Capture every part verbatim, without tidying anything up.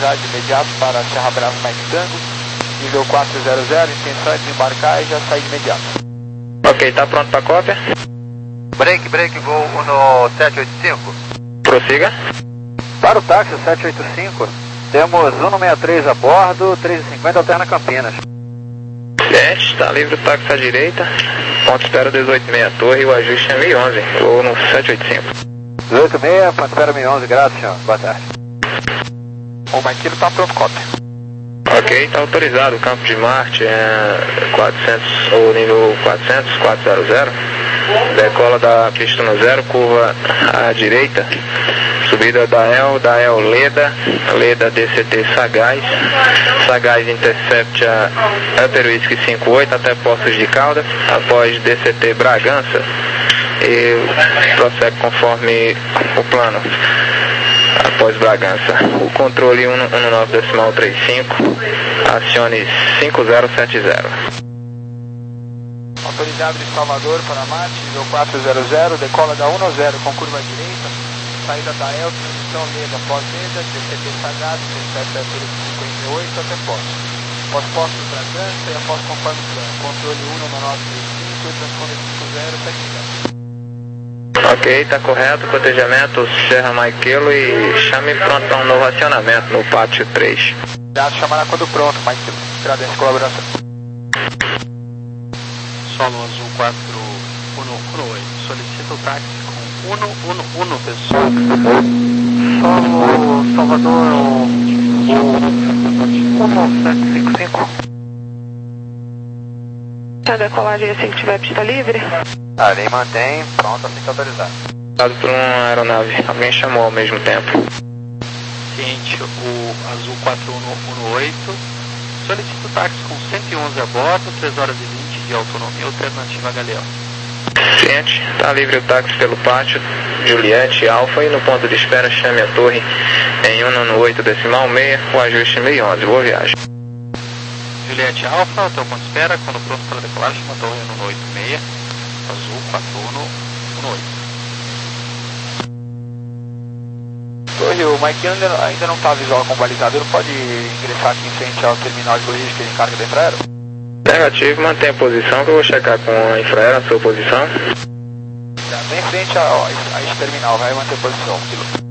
autorizado de imediato para Serra Brava Mike Tango, nível quatrocentos, intenção é desembarcar e já sair de imediato. Ok, tá pronto para cópia? Break, break, voo no sete oito cinco. Prossiga. Para o táxi sete oito cinco, temos cento e sessenta e três a bordo, três e cinquenta alterna Campinas. Cliente, está livre o táxi à direita, ponto espera dezoito meia torre, o ajuste é mil e onze, vou no sete oito cinco. dezoito meia, ponto espera mil e onze, graças, senhor. Boa tarde. O Mike está pronto, cópia. Ok, está autorizado, o campo de Marte é quatrocentos, ou nível quatrocentos, quatrocentos, decola da pista no zero, curva à direita, subida da El, da El Leda, Leda D C T Sagaz, Sagaz Intercept a Upper Whisky cinquenta e oito até Poços de Caldas, após D C T Bragança e prossegue conforme o plano. Após Bragança, o controle um nove decimal trinta e cinco, acione cinco zero sete zero. Autorizado de Salvador para Marte, nível quatrocentos, decola da um zero com curva à direita, saída da El, transição Leda, pós-Leda, D C T Sagaz, Intercept cinquenta e oito até Poços. Pós-Poços Bragança e após conforme plano, controle um nove três cinco, transponder cinco zero sete zero. Ok, está correto, cotejamento Serra Maikelo e chame pronto para um novo acionamento no pátio três. Já chamará quando pronto, Maikelo. Agradeço a colaboração. Solo Azul quatro um um oito, solicita o táxi com um um um, pessoal. Solo Salvador um sete cinco cinco. A decolagem assim que tiver pista livre? A lei mantém, pronto, assim que autorizado. Dado por uma aeronave, alguém chamou ao mesmo tempo. Ciente, o Azul quatro um um oito, solicita o táxi com cento e onze a bordo, três horas e vinte de autonomia alternativa a Galeão. Ciente, está livre o táxi pelo pátio, Juliette Alfa e no ponto de espera chame a torre em cento e oito decimal meia, o ajuste mil e onze, boa viagem. Juliette Alfa, até o ponto de espera, quando pronto para decolagem, chama a torre cento e oito meia, Azul quatro um um oito. Torre, o Mike ainda, ainda não está visual com balizador, pode ingressar aqui em frente ao terminal de logística de carga da Infraero? Negativo, mantém a posição que eu vou checar com a Infraero a sua posição. Já, bem em frente a, a este terminal, vai manter a posição, piloto.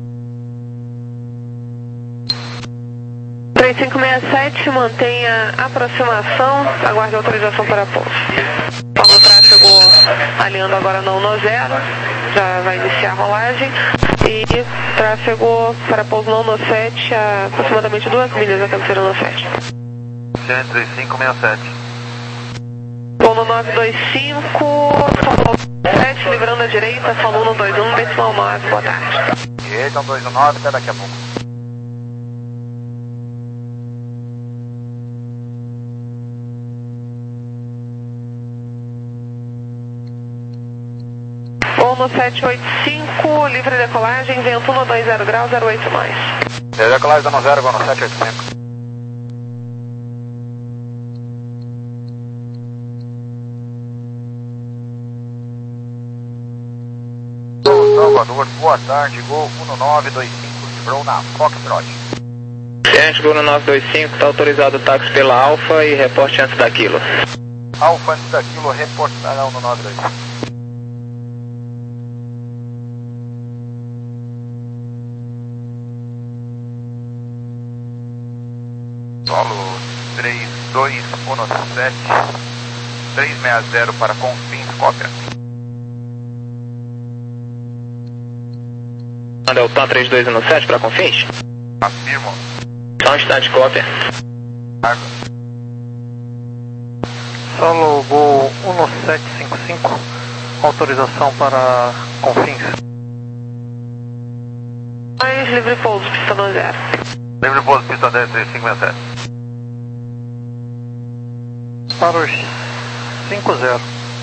três cinco seis sete, mantenha aproximação, aguarde autorização para pouso. Forma o tráfego alinhando agora no um zero, já vai iniciar a rolagem. E tráfego para pouso no um sete, a aproximadamente duas milhas da cabeceira no sete. três cinco seis sete. Voo no nove dois cinco, solo sete, livrando a direita, solo um dois um, decimal nove, boa tarde. Direita, um dois um nove, até daqui a pouco. Voo no sete oito cinco, livre decolagem, vento um dois zero graus, zero oito mais. Decolagem da um zero, vou no sete oito cinco. Salvador, boa tarde, Gol um nove dois cinco, livrou na Foxtrot. Ciente, Gol nove dois cinco, está autorizado o táxi pela Alfa e reporte antes da Kilo. Alfa antes da Kilo, reportará um nove dois cinco. Solo três dois um sete, três seis zero para Confins, cópia. Deltan três dois um sete para Confins? Afirmo. Só um instante, cópia. Cargo. Solo Gol um sete cinco cinco, autorização para Confins. Mais livre pouso, pista no zero. Livre pouso, pista dez, três cinco seis sete. Para os cinco zero.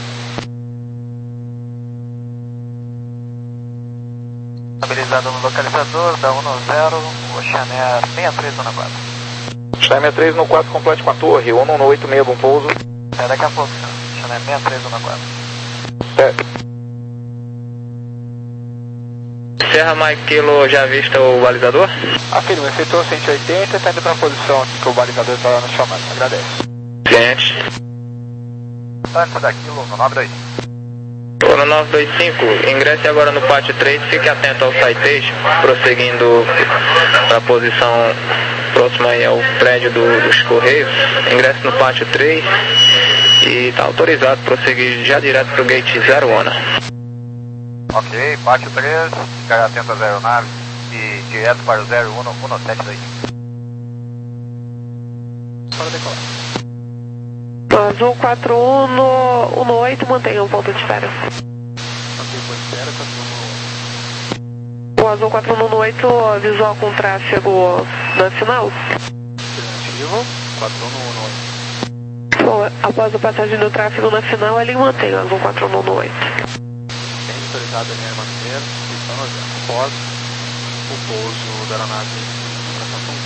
Estabilizado no localizador, da um zero, Oceaneer seis três no quatro. Oceaneer três no quatro, complete com a torre, um um oito meia, bom pouso. É daqui a pouco, senhor. Oceaneer seis três no quatro. É. Serra Mike Kilo, já vista o balizador? Afirma, efetuou cento e oitenta, está indo para a posição que o balizador está nos chamando. Agradece. Cliente. Antes daquilo, no nove dois. No nove dois cinco, ingresse agora no pátio três, fique atento ao citation, prosseguindo para a posição próxima aí ao prédio do, dos Correios. Ingresse no pátio três e está autorizado prosseguir já direto para o gate zero ONA. Ok, pátio três, ficar atento às aeronaves e direto para o zero um um sete dois. Para decolar. Azul quatro um um oito, mantenha um ponto de espera. Mantém ponto de espera, quatro O Azul quatro um um oito, visual com tráfego nacional. Negativo, quatro um um oito. Bom, após a passagem do tráfego nacional, ele mantém o Azul quatro um um oito. Tem autorizado a linha manter, pistão no zero. Após o pouso da aeronave para São Paulo.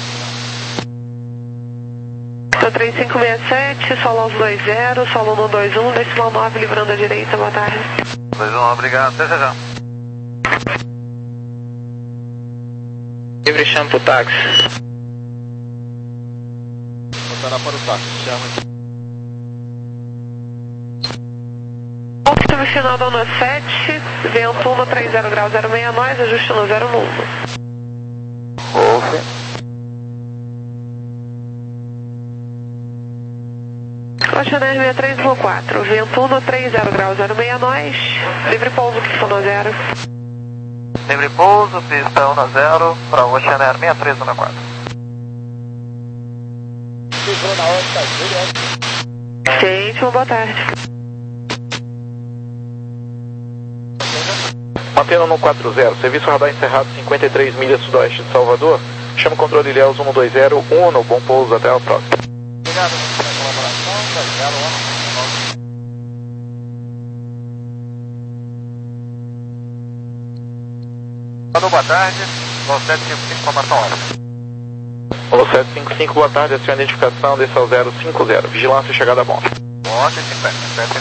três cinco seis sete, solo dois zero, solo um dois um, decimal nove, livrando a direita, boa tarde. dois um, obrigado, até já já. Livre chama pro táxi. Voltará para o táxi, chama aqui. Ponto final da ONA sete, vento um no três zero grau zero seis nós, ajuste no zero um. Ouve. Oceaner seis três um quatro, vento um no três zero grau zero seis nós, livre pouso, pista no zero. Livre pouso, pista um zero para o Oceaner seis três um quatro. Livrou na órbita, direto. Gente, uma boa tarde. Mantendo no quatro zero, serviço radar encerrado cinquenta e três milhas sudoeste de Salvador. Chama o controle Ilhéus um dois zero, um, bom pouso, até a próxima. Obrigado pela colaboração, dois zero um. Alô, boa tarde, Vol sete cinco cinco, informação hora. Alô sete cinco cinco, boa tarde, a sua identificação, desça ao zero cinco zero, vigilância chegada a bom. Ótimo, cinquenta, cinquenta.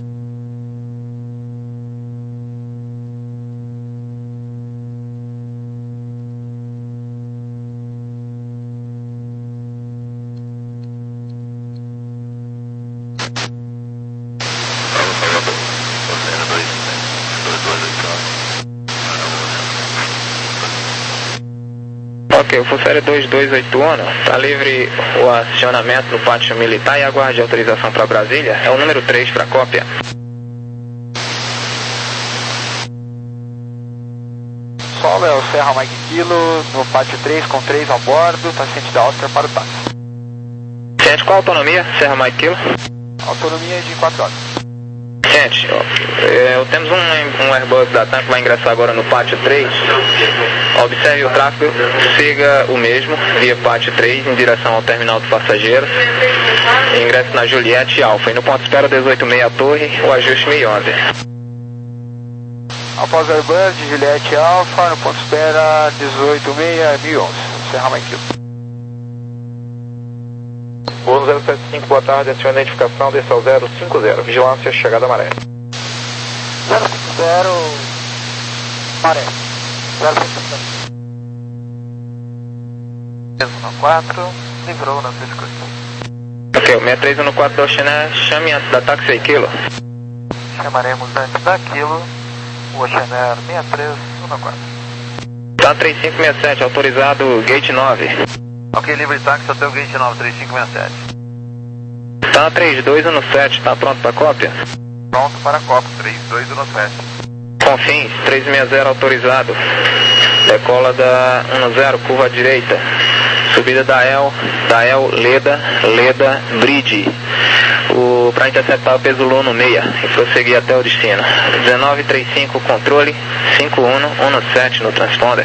Ok, o Fusério dois dois oito ONA, está livre o acionamento no pátio militar e aguarde autorização para Brasília. É o número três para cópia. Solo é o Serra Mike Kilo, no pátio três com três a bordo, tá ciente da Oscar para o táxi. Gente, qual a autonomia, Serra Mike Kilo? Autonomia de quatro horas. Gente, ó, é, temos um, um Airbus da TAM que vai ingressar agora no pátio três. Observe o tráfego, siga o mesmo, via pátio três, em direção ao terminal de passageiros. Ingresse na Juliette Alfa. E no ponto de espera dezoito seis a torre, o ajuste mil e onze. Após o Airbus de Juliette Alfa, no ponto de espera dezoito seis mil e onze. Serra Mike Kilo. Bônus zero sete cinco, boa tarde, a sua identificação, desça ao zero cinco zero, vigilância chegada a maré. zero cinco zero, maré. zero cinco zero. três um quatro, livrou na Cisco. Ok, o seis três um quatro do Oceaner, chame antes da táxi aí, Kilo. Chamaremos antes daquilo o Oceaner seis três um quatro. Tá três cinco seis sete, autorizado, gate nove. Ok, livre táxi, hotel gate nove três cinco seis sete. Tá três dois um sete, tá pronto para cópia? Pronto para a Copa, três dois um sete. Confins, três seis zero autorizado. Decola da um zero, curva à direita. Subida da El, da El, Leda, Leda, Bridge. O, para interceptar o peso Lu no meia e prosseguir até o destino. dezenove trinta e cinco, controle, cinco um um sete no transponder.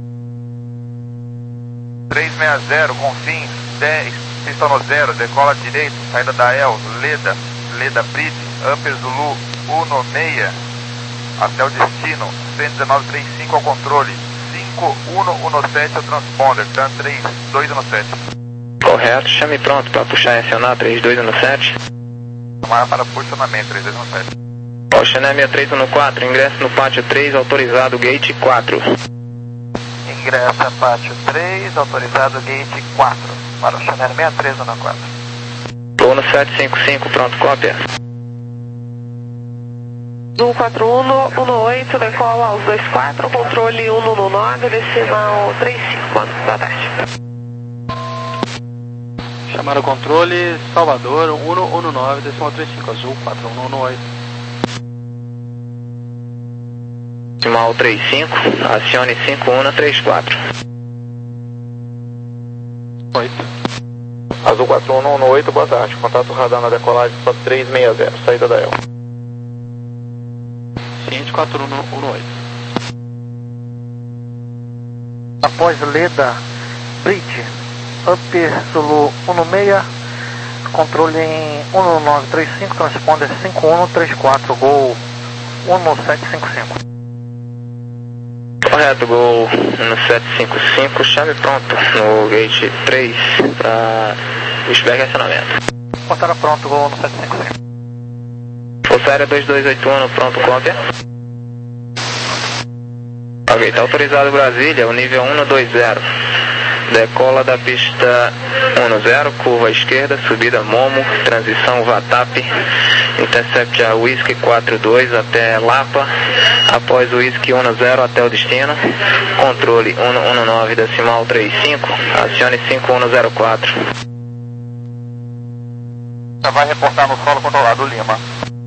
três seis zero, Confins, dez, pista no zero, decola à direita, saída da El, Leda, Leda Bridge, Upper Zulu, um seis, até o destino, cento e dezenove trinta e cinco ao controle, cinco um um sete ao transponder, T A M três dois um sete. Correto, chame pronto para puxar e acionar três dois um sete. Tomara para posicionamento, três dois um sete. Oceané seis três um quatro, ingresso no pátio três, autorizado gate quatro. Ingressa pátio três, autorizado gate quatro. Para Oceané seis três um quatro. Uno sete cinco cinco, pronto, cópia. Azul quatro um um oito, decola aos dois quatro, controle um um nove, decimal três cinco, boa tarde. Chamaram o controle Salvador um um nove, decimal três cinco, azul quatro um um oito. Decimal três cinco, acione cinco um três quatro. oito. Azul quatro um um oito, boa tarde. Contato radar na decolagem para três seis zero, saída da E L. Ciente quatro um um oito. Após Leda, Bridge, Upper Zulu um seis, controle em um nove três cinco, transponder cinco um três quatro, Gol um sete cinco cinco. Correto, Gol um sete cinco cinco, chame pronto no gate três para Wishback acionamento. Contato pronto, Gol um sete cinco cinco. Força Aérea dois dois oito um, pronto, cópia. Ok, está autorizado Brasília, o nível um dois zero. Decola da pista um zero, curva esquerda, subida Momo, transição Vatap, intercept a Whisky quatro dois até Lapa, após o Whisky um zero até o destino, controle um um nove, decimal três cinco, acione cinco um zero quatro. Já vai reportar no solo controlado Lima.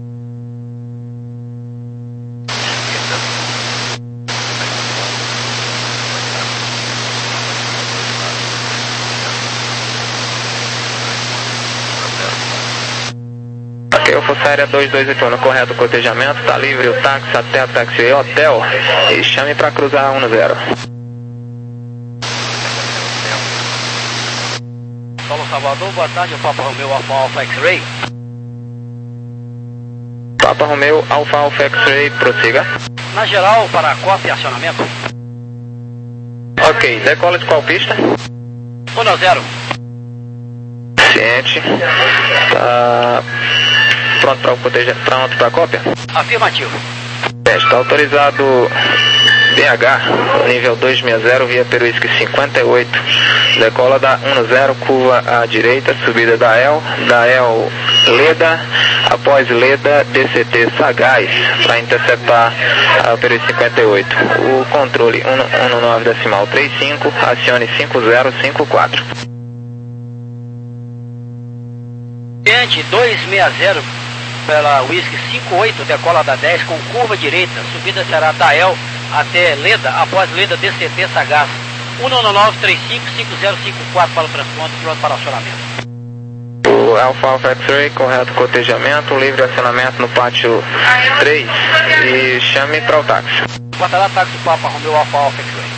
Ok, o Força Aérea dois dois oito um, correto, cotejamento, está livre o táxi até a taxi hotel e chame para cruzar um zero. Solo Salvador, boa tarde, o Papa Romeo Alfa Alfa X-Ray. Papa Romeo Alfa Alfa X-Ray, prossiga. Na geral, para cópia e acionamento. Ok, decola de qual pista? um zero. Ciente. Tá pronto para o coteja... pronto para a cópia? Afirmativo. Está autorizado B H, nível dois seis zero, via Peruísque cinquenta e oito. Decola da um zero, curva à direita, subida da E L, da E L Leda, após Leda, D C T Sagaz, para interceptar a Peruísque cinquenta e oito. O controle um um nove, decimal três cinco, acione cinco zero cinco quatro. Ciente dois seis zero pela Whisky cinco oito, decola da dez com curva direita, subida será da E L até Leda, após Leda D C T Sagaz, um um nove três cinco cinco zero cinco quatro para o transporte, pronto para acionamento. O Alfa Alfa X-Ray, correto cotejamento, livre acionamento no pátio três e chame para o táxi. Portará táxi Papa Romeo Alfa Alfa X-Ray.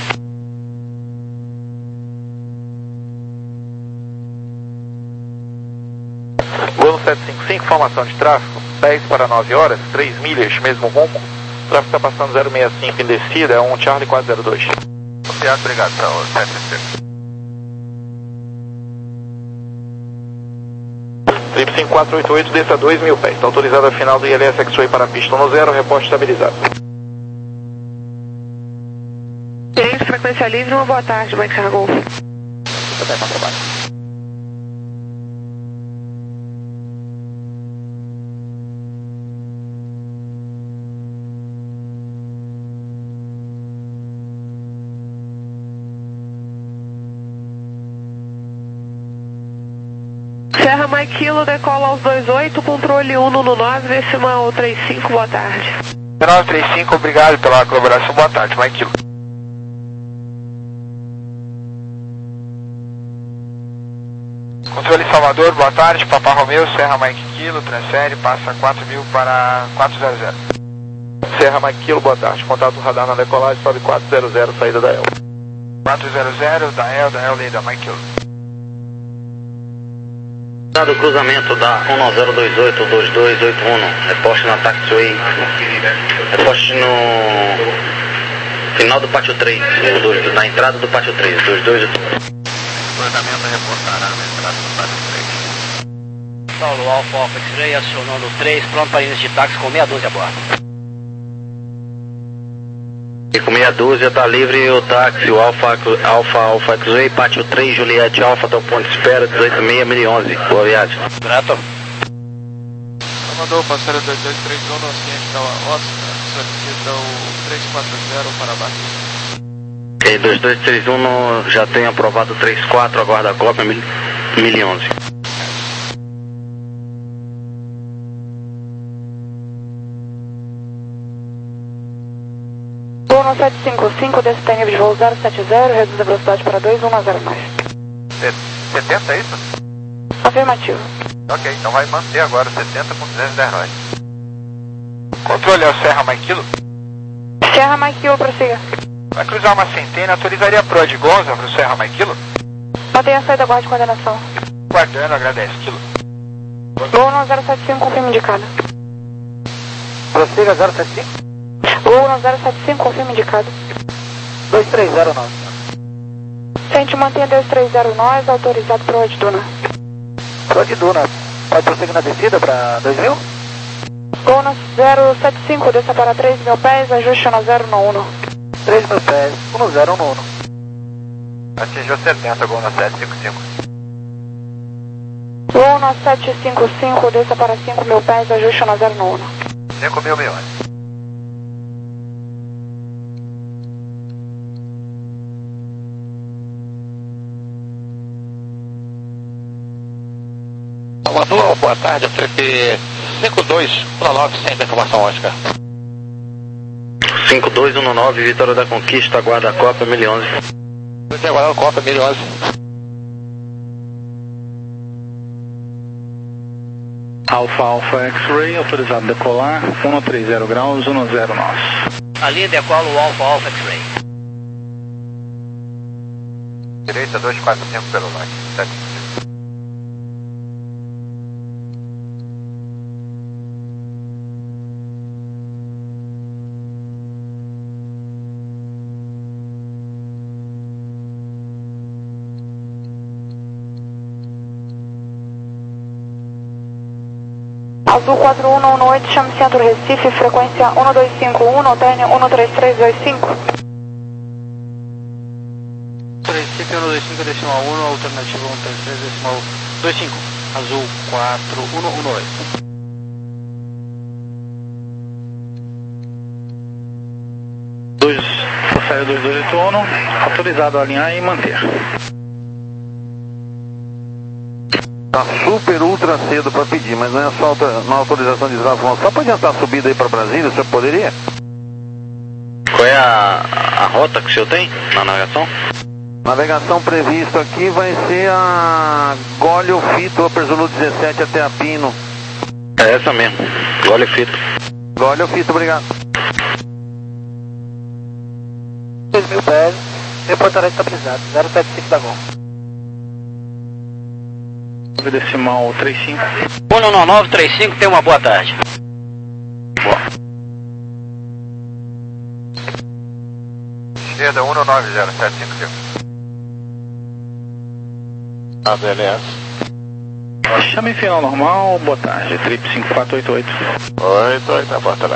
Gol sete cinco cinco, informação de tráfego, dez para nove horas, três milhas, mesmo rumo. O tráfego está passando zero seis cinco em descida, é um Charlie quatro zero dois. Obrigado, obrigado, sete cinco. Trip cinco quatro oito oito, desça dois mil pés. Está autorizado a final do I L S X-Ray para a pista um zero, reporte estabilizado. Gente, frequência livre, uma boa tarde, Mike Cargo. Até para trabalho. Serra Mike Kilo, decola aos dois oito, controle um um nove, decimal três cinco, boa tarde. nove três cinco, obrigado pela colaboração, boa tarde, Mike Kilo. Controle Salvador, boa tarde, Papa Romeo, Serra Mike Kilo, transfere, passa quatro mil para quatro zero zero. Serra Mike Kilo, boa tarde, contato radar na decolagem, sobe quatro zero zero, saída da E L. quatro zero zero, da E L, da E L, Leda, Mike Kilo. Do cruzamento da um zero dois oito dois dois oito um, reposte na taxiway, reposte no final do pátio três, na entrada do pátio três, dois dois oito um. Cruzamento reportará na entrada do pátio três. Paulo, Alfa Alfa X-Ray, acionando o três, pronto para início de táxi com meia dúzia a bordo. E com meia dúzia tá livre o táxi, o Alfa Alfa, Alfa X-Ray, pátio três, Juliette Alfa, até o ponto de espera, dezoito seis mil e onze. Boa viagem. Grato. Comandou, passageiro dois dois três um, ciente da Oscar, solicita o três quatro zero para abaixo. E dois dois três um no, já tem aprovado três quatro, aguarda a cópia, mil e onze. Uno sete cinco cinco, desce tem nível de voo zero sete zero, reduz a velocidade para dois um zero mais. setenta é isso? Afirmativo. Ok, então vai manter agora setenta com duzentos e dez nós. Controle ao Serra Maquilo. Serra Maquilo, prossiga. Vai cruzar uma centena, autorizaria a Pro de Gonza para o Serra Maquilo? Mantenha a saída, guarde coordenação. Guardando, agradece, Quilo. Gol no zero sete cinco, confirma indicado. Prossiga zero sete cinco. Gol no zero sete cinco, confirma indicado. dois três zero nove. Sente, mantenha dois três zero nós, autorizado para o de Duna. Pro de Duna, pode prosseguir na descida para dois mil? Gol no zero sete cinco, desça para três mil pés, ajuste no zero no um. três mil pés, um zero um um. Atingiu setenta, gol na sete cinco cinco. Gol no sete cinco cinco, desça para cinco mil pés, ajuste no zero no um. cinco mil milhões. Salvador, boa tarde, F P cinco dois um nove, sem informação, Oscar. cinco dois um nove, Vitória da Conquista, aguarda a Copa mil e onze. Você aguarda a Copa mil e onze. Alfa Alfa X-Ray, autorizado a decolar, cento e trinta graus, um zero nove. A linha decola o Alfa Alfa X-Ray. Direita dois quatro cinco pelo norte, sete cinco cinco. Azul quatro um um oito, chame Centro Recife, frequência um dois cinco um, trem um três três dois cinco. Recife um dois cinco decimal um, alternativa um três três decimal dois cinco. Azul quatro um um oito. Dois, passageiro dois dois oito um, autorizado a alinhar e manter. Tá super ultra cedo para pedir, mas não é só na autorização de tráfego, só para adiantar a subida aí para Brasília, o senhor poderia? Qual é a, a rota que o senhor tem na navegação? Navegação prevista aqui vai ser a Góleo Fito, Upper Zulu dezessete até a Pino. É essa mesmo, Góleo Fito. Góleo Fito, obrigado. dois mil pés, reportará estabilizado, zero sete cinco da Gol. Decimal trinta e cinco. um nove nove três cinco, tenha uma boa tarde. Boa. Esquerda um nove zero sete cinco cinco. Ah, beleza. Chame final normal, boa tarde, trip cinco quatro oito oito. oito oito, abortará.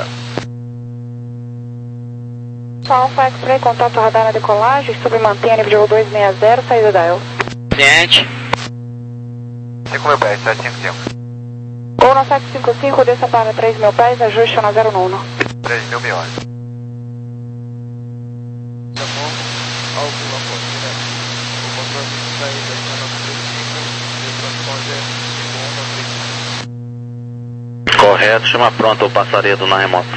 Alfa X-Ray, contato radar na decolagem, submantenha nível de voo dois seis zero, saída da El. Ciente. cinco mil pés, sete cinco cinco. Gol no sete cinco cinco, desça para três mil pés, ajuste no zero um. três mil milhões. Tá bom? Alto lá fora, direto. O controle de saída está no três cinco, e o transponder cinco um três cinco. Correto, chama pronto o passaredo na remota.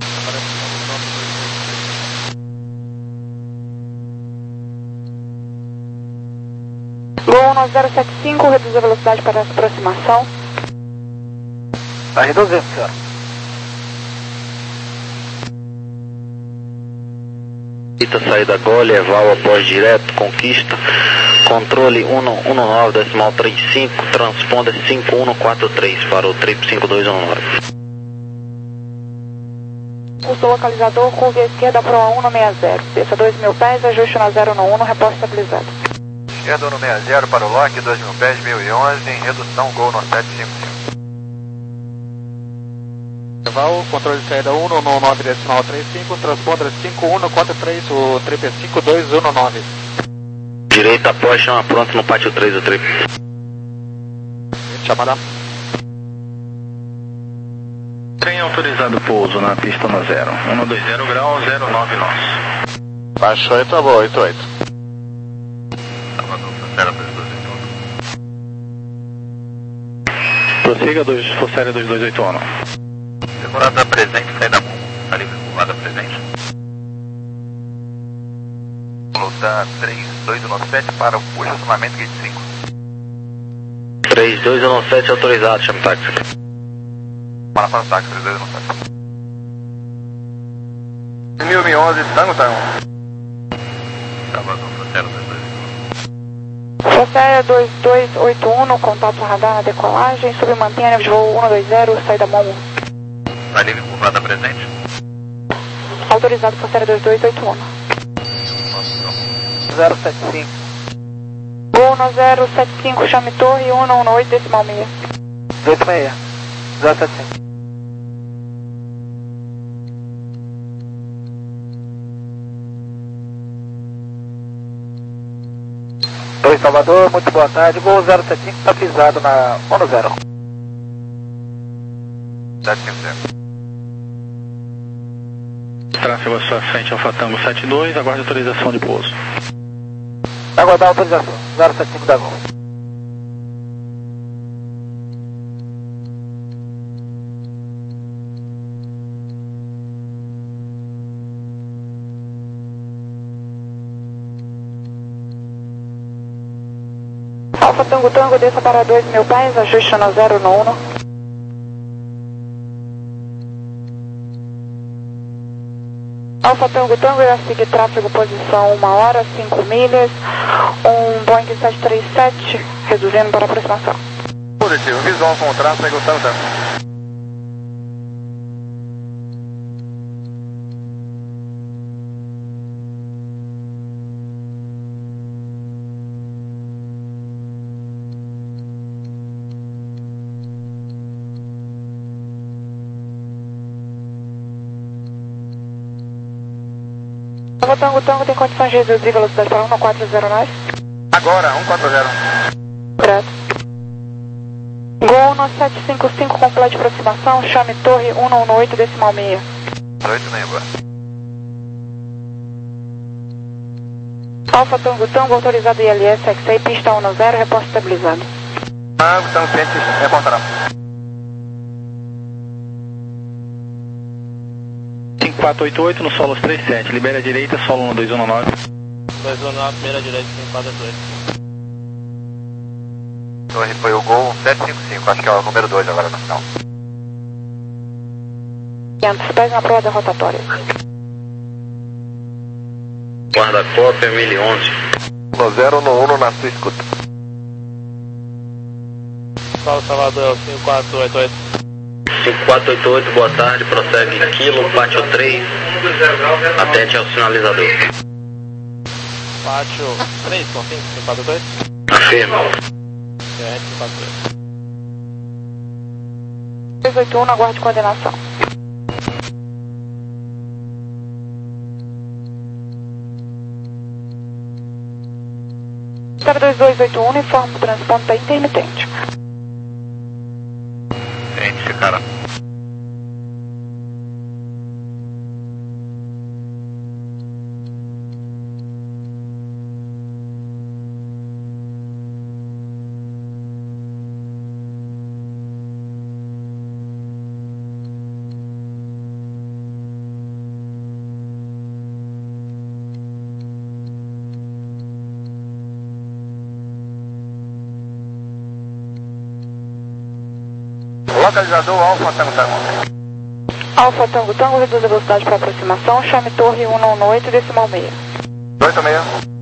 Gol no zero sete cinco, reduz a velocidade para essa aproximação. Tá reduzindo, senhor. Eita, saída Gole, Eval após direto, Conquista, controle um um nove decimal trinta e cinco, transponder cinco um quatro três para o trip cinco dois um nove. Curso localizador, curva à esquerda para o um seis zero. Desça dois mil pés, ajuste no zero um, reposto estabilizado. Esquerda no sessenta para o Lock, dois mil pés, mil e onze, em redução, Gol no sete cinco cinco. intervalo, controle de saída um um nove decimal trinta e cinco, transponder cinco um quatro três, o triple cinco dois um nove. Direita após, chama pronto no pátio três, o triple. Chamada. Trem autorizado pouso na pista no zero, um dois zero graus, zero nove nós. Baixou e tá bom, oito oito. Prossiga, dois, Fosséria dois dois oito um. Decorada presente, saída bom. Tá livre curvada presente. Luta três dois um sete para o estacionamento gate cinco. três dois um sete autorizado, chama o táxi. Para para o táxi, três dois um sete. mil e onze, Tango Tango. Salvador, Fosséria dois dois. Fosséria dois dois oito um, no contato radar na decolagem, submantenha nível de voo um dois zero, saída Momo. Tá livre curvada presente. Autorizado Fosséria dois dois oito um. zero sete cinco. Gol no zero sete cinco, chame torre um um oito decimal seis. oito seis. zero sete cinco. Oi, Salvador, muito boa tarde. Gol zero sete cinco, está pisado na um zero. sete cinco zero. Tráfego à sua frente, Alfa Tango sete dois, aguarde autorização de pouso. Aguardar a autorização, zero sete cinco da Gol. Alfa Tango Tango, desça para dois mil pés, ajuste no zero no um. Alfa Tango Tango, irá seguir tráfego posição uma hora, cinco milhas, um Boeing sete três sete, reduzindo para aproximação. Positivo, visual com o tráfego, Tango Tango. Alfa Tango Tango tem condições de reduzir velocidade para um quatro zero nove? Agora, um quatro zero. Correto. Gol no sete cinco cinco, completo de aproximação, chame torre um um oito decimal seis. oito meia agora. Alfa Tango Tango, autorizado I L S X A, pista um zero, reposto estabilizado. Ah, Tango Ciente, reportará. cinco quatro oito oito no solo três sete, libera a direita, solo um dois um nove. dois um nove, primeira direita, cinco quatro oito oito. Torre foi o Gol sete cinco cinco, acho que é o número dois agora no final. quinhentos pés na prova rotatória. Guarda-cópia mil e onze. No zero no um na sua escuta. Paulo Salvador, cinco quatro oito oito. cinco quatro oito oito, boa tarde, prossegue Kilo, pátio três, atente ao sinalizador. Pátio três, confirma, cinco quatro oito oito. Afirma. É, cinco quatro oito oito. dois oito um, aguarde coordenação. dois dois oito um, informe o transponder intermitente. Identificaram. Localizador Alfa Tango Tango. Alfa Tango Tango, reduz a velocidade para aproximação, chame torre um um oito decimal seis. oito seis.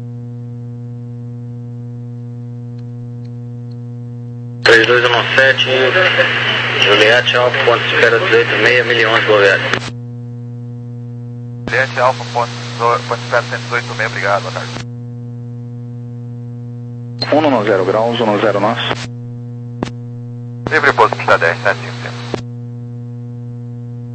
três dois um sete, Juliette Alfa, ponto de espera dezoito seis, mil e onze, boa viagem. Juliette Alfa, ponto de espera cento e dezoito seis, obrigado, boa tarde. um no zero graus, um zero nosso. Livre pouso, pista dez, sete cinco cinco.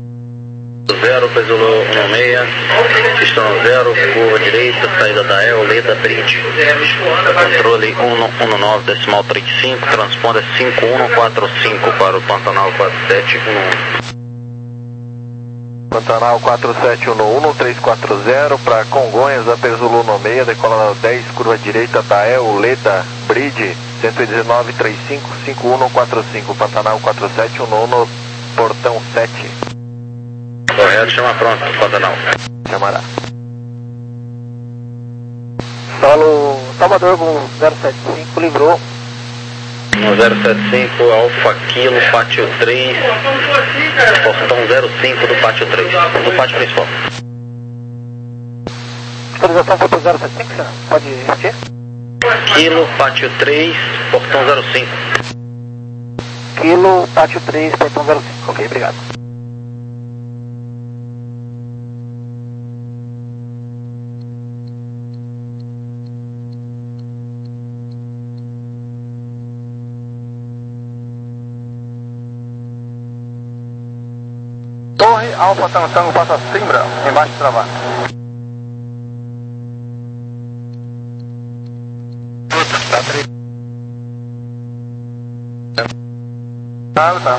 zero, Pesolo um seis, pista zero, curva direita, saída da El, Leda Bridge. Controle um um nove, decimal trinta e cinco, transponder cinco um quatro cinco para o Pantanal quatro sete um um. Pantanal quatro sete um um, três quatro zero para Congonhas, Upper Zulu no meio, decola dez, curva direita da El, Leda Bridge, cento e dezenove, trinta e cinco, cinco um quatro cinco, Pantanal quatro sete um um no portão sete. Correto, chama pronto, Pantanal. Chamará. Solo Salvador com zero sete cinco, livrou. No zero sete cinco, Alfa Kilo, pátio três, portão zero cinco do pátio três, do pátio principal. Autorização foi para zero sete cinco, senhor? Pode repetir? Kilo, pátio três, portão zero cinco. Kilo, pátio três, portão zero cinco. Ok, obrigado. Torre Alfa Tantango, passa Simbra, embaixo de travar. Tá três. Tá, tá.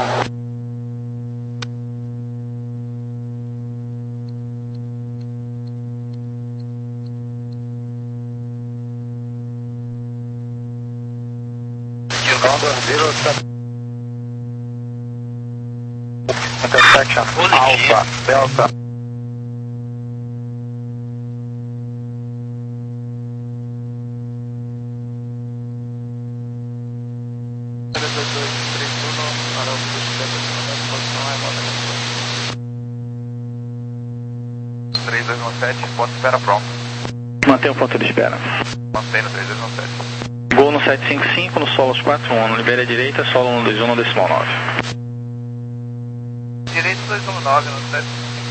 Intersection Alpha Delta. três dois um sete, ponto de espera pronto. Mantém o ponto de espera. Mantém no três dois um sete. Gol no sete cinco cinco, no Solos quatro um, no libera direita, solo um dois um no decimal nove. Direito dois um nove no sete.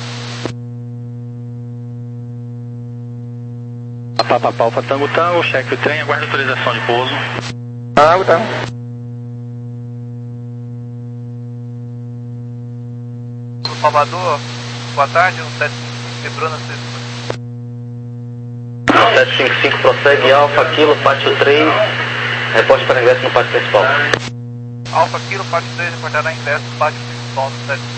Papa Alfa Tango Tango, cheque o trem, aguarda autorização de pouso. Tango Tango. Salvador, boa tarde, no sete quebrou na sexta. sete cinco cinco prossegue, Alfa Kilo, pátio três, reporte para ingresso no pátio principal. Alfa Kilo, pátio três, reportará ingresso no pátio principal no sete.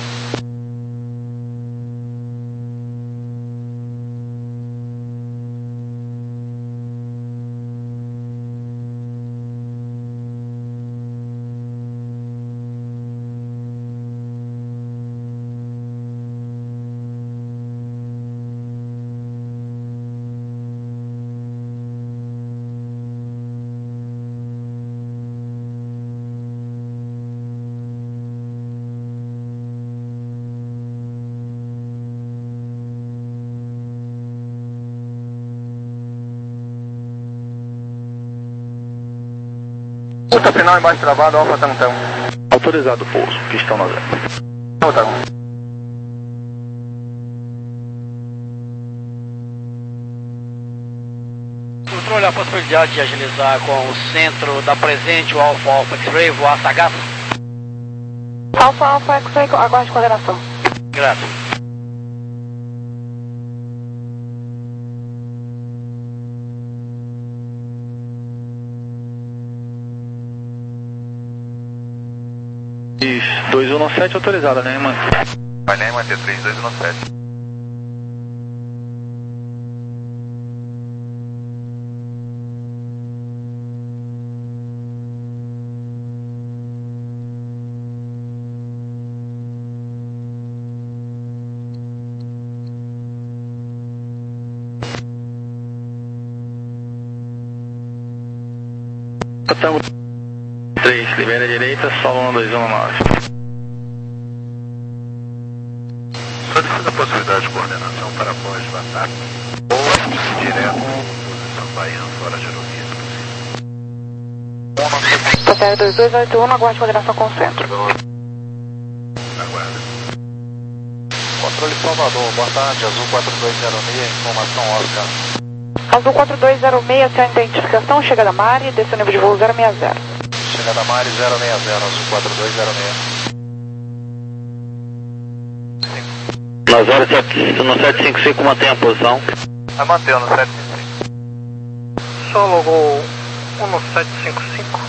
Pista final embaixo travado, Alfa Tantão. Autorizado o pouso, pistão no zero. Alfa Controle a possibilidade de agilizar com o centro da presente, o Alfa Alfa X-Ray, voar sagaz. Alfa Alfa X-Ray, aguarde coordenação. Graças. dois um sete autorizada, né, mano? Vai nem manter três dois um sete. Tango três, libera a direita, solo um dois um nove. Solicita a possibilidade de coordenação para após do ataque ou direto posição baiana fora de aerovia, se possível. Hotel dois dois oito um, aguarde coordenação com o centro. Aguarda. Controle Salvador, boa tarde, Azul quatro dois zero seis, informação Oscar. Azul quatro dois zero seis, sem identificação, chega da Mari, desce o nível de voo zero seis zero. Chega da Mari zero seis zero, Azul quatro dois zero seis. Na zero sete, no sete cinco cinco mantém a posição. Vai manter no sete cinco cinco. Solo Gol um sete cinco cinco.